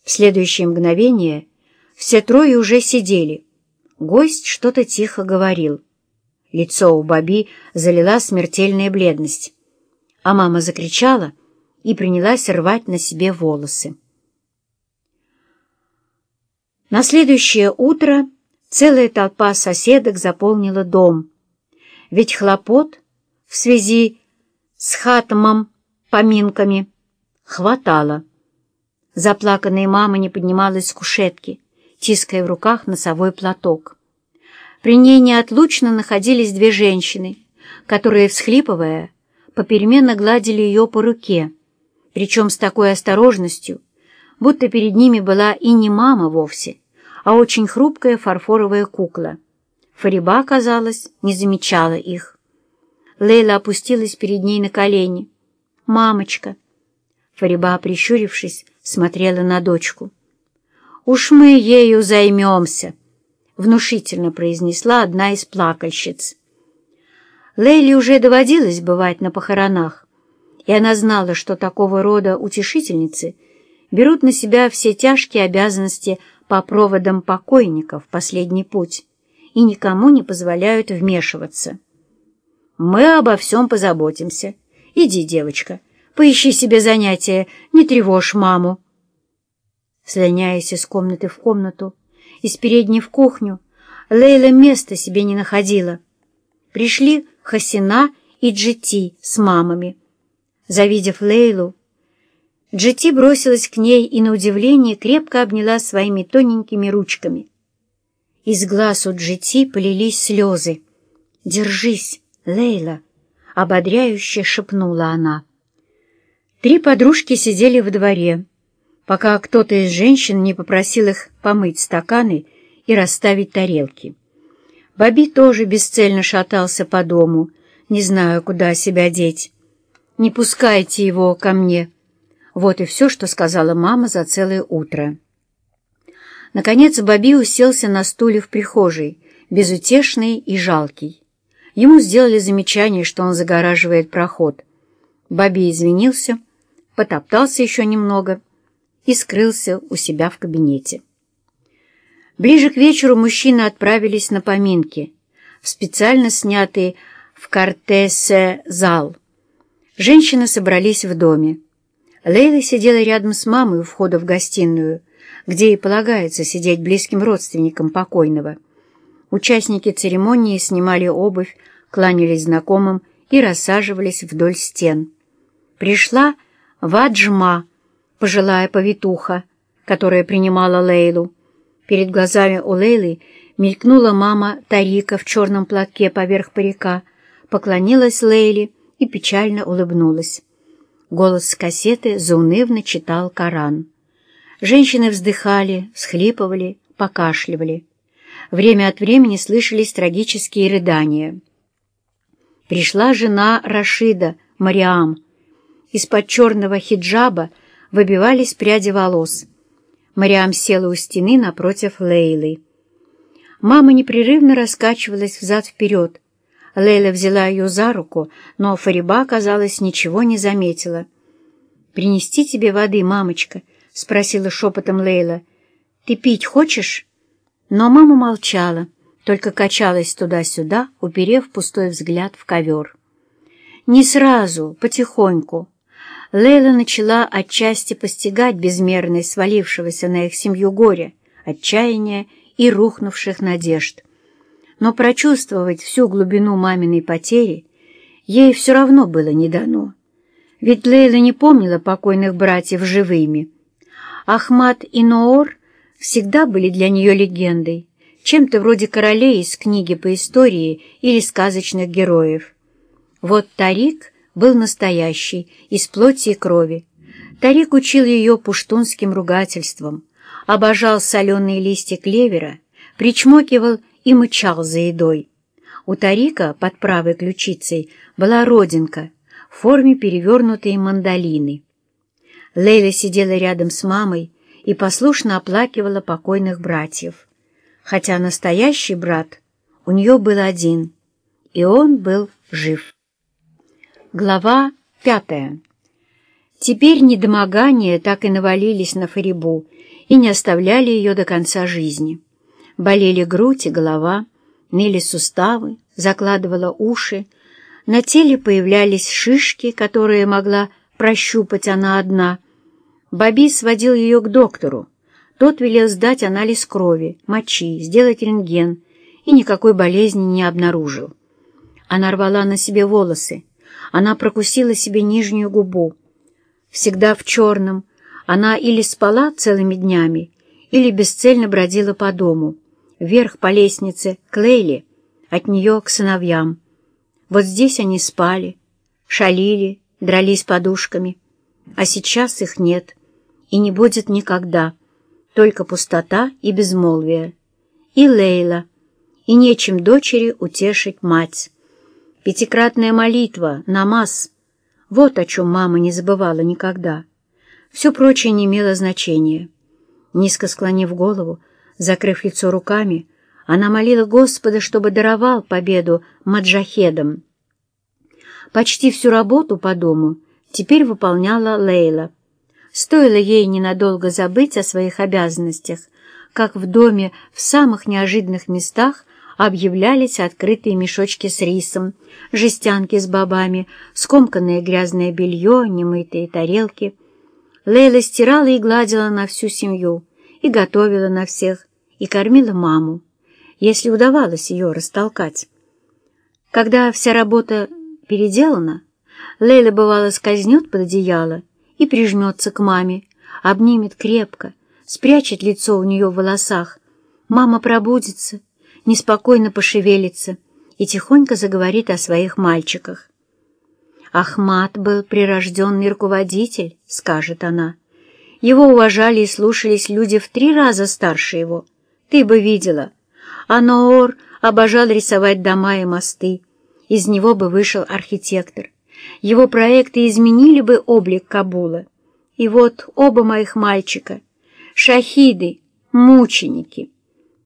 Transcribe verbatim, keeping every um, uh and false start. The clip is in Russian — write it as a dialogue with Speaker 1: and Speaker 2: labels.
Speaker 1: В следующее мгновение все трое уже сидели. Гость что-то тихо говорил. Лицо у Бобби залила смертельная бледность, а мама закричала и принялась рвать на себе волосы. На следующее утро целая толпа соседок заполнила дом, ведь хлопот в связи с хатмом, поминками, хватало. Заплаканная мама не поднималась с кушетки, тиская в руках носовой платок. При ней неотлучно находились две женщины, которые, всхлипывая, попеременно гладили ее по руке, причем с такой осторожностью, будто перед ними была и не мама вовсе, а очень хрупкая фарфоровая кукла. Фариба, казалось, не замечала их. Лейла опустилась перед ней на колени. «Мамочка!» Фариба, прищурившись, смотрела на дочку. «Уж мы ею займемся!» — внушительно произнесла одна из плакальщиц. Лейле уже доводилось бывать на похоронах, и она знала, что такого рода утешительницы берут на себя все тяжкие обязанности по проводам покойников в последний путь и никому не позволяют вмешиваться. «Мы обо всем позаботимся. Иди, девочка, поищи себе занятие, не тревожь маму». Слоняясь из комнаты в комнату, из передней в кухню, Лейла места себе не находила. Пришли Хасина и Джити с мамами. Завидев Лейлу, Джити бросилась к ней и, на удивление, крепко обняла своими тоненькими ручками. Из глаз у Джити полились слезы. «Держись, Лейла!» — ободряюще шепнула она. Три подружки сидели во дворе, пока кто-то из женщин не попросил их помыть стаканы и расставить тарелки. Бобби тоже бесцельно шатался по дому, не зная, куда себя деть. «Не пускайте его ко мне!» Вот и все, что сказала мама за целое утро. Наконец Бобби уселся на стуле в прихожей, безутешный и жалкий. Ему сделали замечание, что он загораживает проход. Бобби извинился, потоптался еще немного и скрылся у себя в кабинете. Ближе к вечеру мужчины отправились на поминки в специально снятый в Кортесе зал. Женщины собрались в доме. Лейла сидела рядом с мамой у входа в гостиную, где и полагается сидеть близким родственникам покойного. Участники церемонии снимали обувь, кланялись знакомым и рассаживались вдоль стен. Пришла Ваджма, пожилая повитуха, которая принимала Лейлу. Перед глазами у Лейлы мелькнула мама Тарика в черном платке поверх парика, поклонилась Лейле и печально улыбнулась. Голос с кассеты заунывно читал Коран. Женщины вздыхали, всхлипывали, покашливали. Время от времени слышались трагические рыдания. Пришла жена Рашида, Мариам. Из-под черного хиджаба выбивались пряди волос. Мариам села у стены напротив Лейлы. Мама непрерывно раскачивалась взад-вперед. Лейла взяла ее за руку, но Фариба, казалось, ничего не заметила. «Принести тебе воды, мамочка?» — спросила шепотом Лейла. «Ты пить хочешь?» Но мама молчала, только качалась туда-сюда, уперев пустой взгляд в ковер. Не сразу, потихоньку. Лейла начала отчасти постигать безмерность свалившегося на их семью горя, отчаяния и рухнувших надежд. Но прочувствовать всю глубину маминой потери ей все равно было не дано. Ведь Лейла не помнила покойных братьев живыми. Ахмад и Ноор всегда были для нее легендой, чем-то вроде королей из книги по истории или сказочных героев. Вот Тарик был настоящий, из плоти и крови. Тарик учил ее пуштунским ругательствам, обожал соленые листья клевера, причмокивал и мычал за едой. У Тарика под правой ключицей была родинка в форме перевернутой мандолины. Лейла сидела рядом с мамой и послушно оплакивала покойных братьев, хотя настоящий брат у нее был один, и он был жив. Глава пятая. Теперь недомогания так и навалились на Фарибу, и не оставляли ее до конца жизни. Болели грудь и голова, ныли суставы, закладывала уши, на теле появлялись шишки, которые могла прощупать она одна. Бобби сводил ее к доктору. Тот велел сдать анализ крови, мочи, сделать рентген, и никакой болезни не обнаружил. Она рвала на себе волосы, она прокусила себе нижнюю губу. Всегда в черном, она или спала целыми днями, или бесцельно бродила по дому, вверх по лестнице к Лейле, от нее к сыновьям. Вот здесь они спали, шалили, дрались подушками, а сейчас их нет и не будет никогда, только пустота и безмолвие. И Лейла, и нечем дочери утешить мать. Пятикратная молитва, намаз — вот о чем мама не забывала никогда. Все прочее не имело значения. Низко склонив голову, закрыв лицо руками, она молила Господа, чтобы даровал победу маджахедам. Почти всю работу по дому теперь выполняла Лейла. Стоило ей ненадолго забыть о своих обязанностях, как в доме в самых неожиданных местах объявлялись открытые мешочки с рисом, жестянки с бобами, скомканное грязное белье, немытые тарелки. Лейла стирала и гладила на всю семью, и готовила на всех, и кормила маму, если удавалось ее растолкать. Когда вся работа переделана, Лейла, бывало, скользнет под одеяло и прижмется к маме, обнимет крепко, спрячет лицо у нее в волосах. Мама пробудится, неспокойно пошевелится и тихонько заговорит о своих мальчиках. «Ахмад был прирожденный руководитель», — скажет она. «Его уважали и слушались люди в три раза старше его. Ты бы видела. А Ноор обожал рисовать дома и мосты. Из него бы вышел архитектор. Его проекты изменили бы облик Кабула. И вот оба моих мальчика — шахиды, мученики».